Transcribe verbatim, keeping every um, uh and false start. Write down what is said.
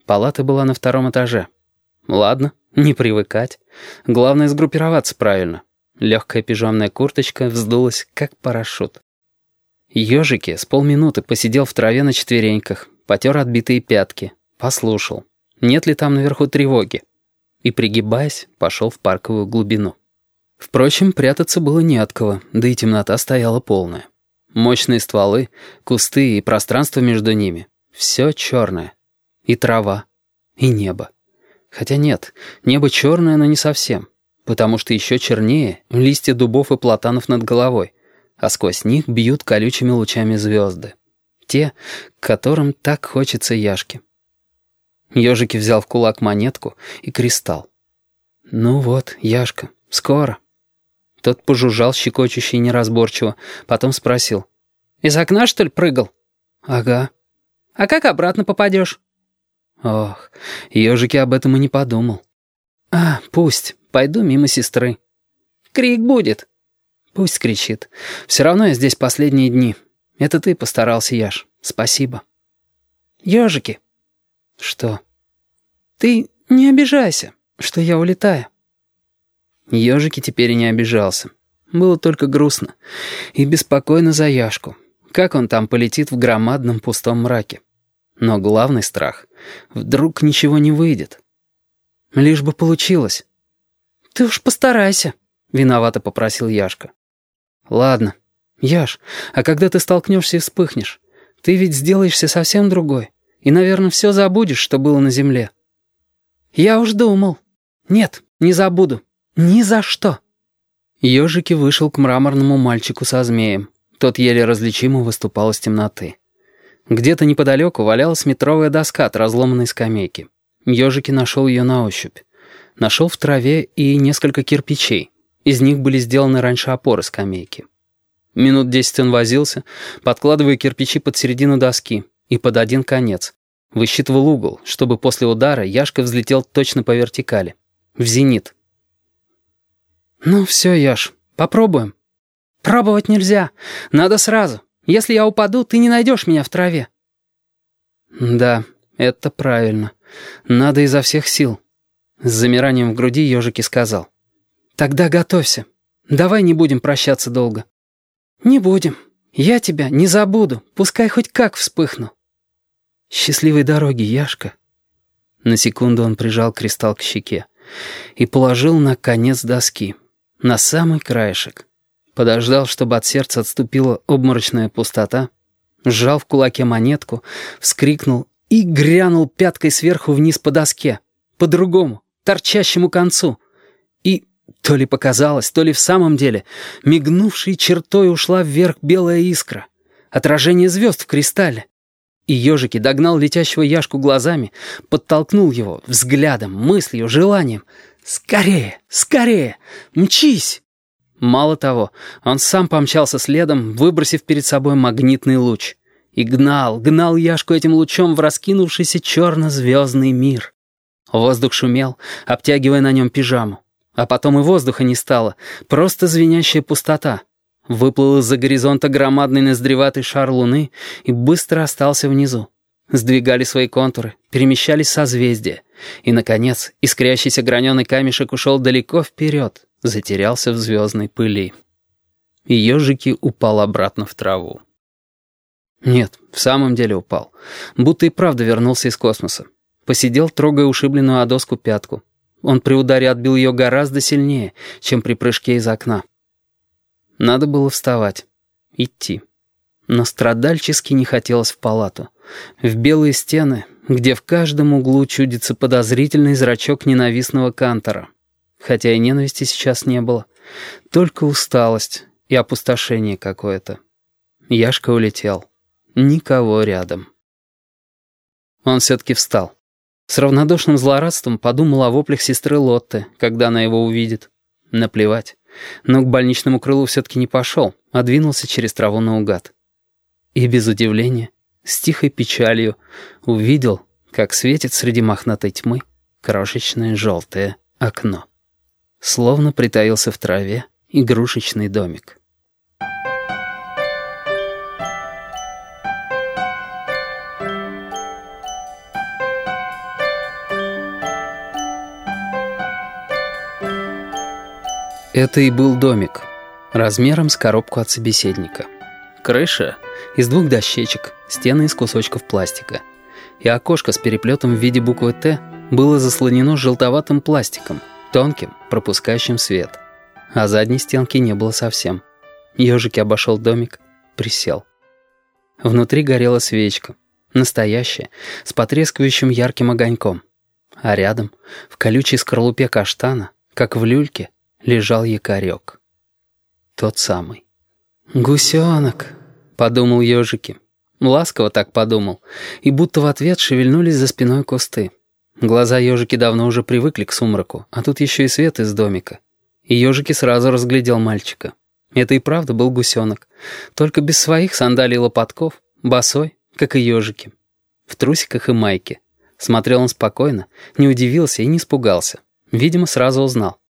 Палата была на втором этаже. Ладно, не привыкать. Главное сгруппироваться правильно. Легкая пижамная курточка вздулась, как парашют. Ёжики с полминуты посидел в траве на четвереньках, потер отбитые пятки, послушал, нет ли там наверху тревоги, и, пригибаясь, пошел в парковую глубину. Впрочем, прятаться было не от кого, да и темнота стояла полная. Мощные стволы, кусты и пространство между ними — все черное. И трава, и небо. Хотя нет, небо черное, но не совсем, потому что еще чернее листья дубов и платанов над головой, а сквозь них бьют колючими лучами звезды. Те, к которым так хочется Яшке. Ёжики взял в кулак монетку и кристалл. «Ну вот, Яшка, скоро». Тот пожужжал щекочуще и неразборчиво, потом спросил. «Из окна, что ли, прыгал?» «Ага». «А как обратно попадешь?» Ох, Ёжики об этом и не подумал. «А, пусть, пойду мимо сестры». «Крик будет». «Пусть кричит. Все равно я здесь последние дни. Это ты постарался, Яш. Спасибо». «Ёжики». «Что?» «Ты не обижайся, что я улетаю». Ёжики теперь и не обижался. Было только грустно. И беспокойно за Яшку. Как он там полетит в громадном пустом мраке? Но главный страх — вдруг ничего не выйдет. Лишь бы получилось. «Ты уж постарайся», — виновато попросил Яшка. «Ладно. Яш, а когда ты столкнешься и вспыхнешь, ты ведь сделаешься совсем другой и, наверное, все забудешь, что было на земле». «Я уж думал. Нет, не забуду. Ни за что». Ёжики вышел к мраморному мальчику со змеем. Тот еле различимо выступал из темноты. Где-то неподалеку валялась метровая доска от разломанной скамейки. Ёжики нашел ее на ощупь. Нашел в траве и несколько кирпичей. Из них были сделаны раньше опоры скамейки. Минут десять он возился, подкладывая кирпичи под середину доски и под один конец. Высчитывал угол, чтобы после удара Яшка взлетел точно по вертикали. В зенит. «Ну все, Яш, попробуем». «Пробовать нельзя. Надо сразу. Если я упаду, ты не найдешь меня в траве». «Да, это правильно. Надо изо всех сил». С замиранием в груди Ёжики сказал. «Тогда готовься. Давай не будем прощаться долго». «Не будем. Я тебя не забуду. Пускай хоть как вспыхну». «Счастливой дороги, Яшка». На секунду он прижал кристалл к щеке и положил на конец доски, на самый краешек. Подождал, чтобы от сердца отступила обморочная пустота, сжал в кулаке монетку, вскрикнул и грянул пяткой сверху вниз по доске, по другому, торчащему концу. И то ли показалось, то ли в самом деле, мигнувшей чертой ушла вверх белая искра, отражение звезд в кристалле. И Ёжики догнал летящего Яшку глазами, подтолкнул его взглядом, мыслью, желанием. «Скорее, скорее, мчись!» Мало того, он сам помчался следом, выбросив перед собой магнитный луч. И гнал, гнал Яшку этим лучом в раскинувшийся черно-звездный мир. Воздух шумел, обтягивая на нем пижаму. А потом и воздуха не стало, просто звенящая пустота. Выплыл из-за горизонта громадный ноздреватый шар луны и быстро остался внизу. Сдвигали свои контуры, перемещались созвездия. И, наконец, искрящийся граненый камешек ушел далеко вперед, затерялся в звездной пыли. И Ёжики упал обратно в траву. Нет, в самом деле упал. Будто и правда вернулся из космоса. Посидел, трогая ушибленную о доску пятку. Он при ударе отбил ее гораздо сильнее, чем при прыжке из окна. Надо было вставать, идти. Но страдальчески не хотелось в палату. В белые стены, где в каждом углу чудится подозрительный зрачок ненавистного кантора. Хотя и ненависти сейчас не было. Только усталость и опустошение какое-то. Яшка улетел. Никого рядом. Он все-таки встал. С равнодушным злорадством подумал о воплях сестры Лотты, когда она его увидит. Наплевать. Но к больничному крылу все-таки не пошел, а двинулся через траву наугад. И без удивления, с тихой печалью, увидел, как светит среди мохнатой тьмы крошечное желтое окно. Словно притаился в траве игрушечный домик. Это и был домик, размером с коробку от собеседника. Крыша из двух дощечек, стены из кусочков пластика. И окошко с переплетом в виде буквы «Т» было заслонено желтоватым пластиком, тонким, пропускающим свет. А задней стенки не было совсем. Ёжики обошел домик, присел. Внутри горела свечка, настоящая, с потрескивающим ярким огоньком. А рядом, в колючей скорлупе каштана, как в люльке, лежал якорек. Тот самый. «Гусенок», — подумал ёжики. Ласково так подумал, и будто в ответ шевельнулись за спиной кусты. Глаза ёжики давно уже привыкли к сумраку, а тут еще и свет из домика. И ёжики сразу разглядел мальчика. Это и правда был гусенок, только без своих сандалий и лопатков, босой, как и ёжики. В трусиках и майке. Смотрел он спокойно, не удивился и не испугался. Видимо, сразу узнал.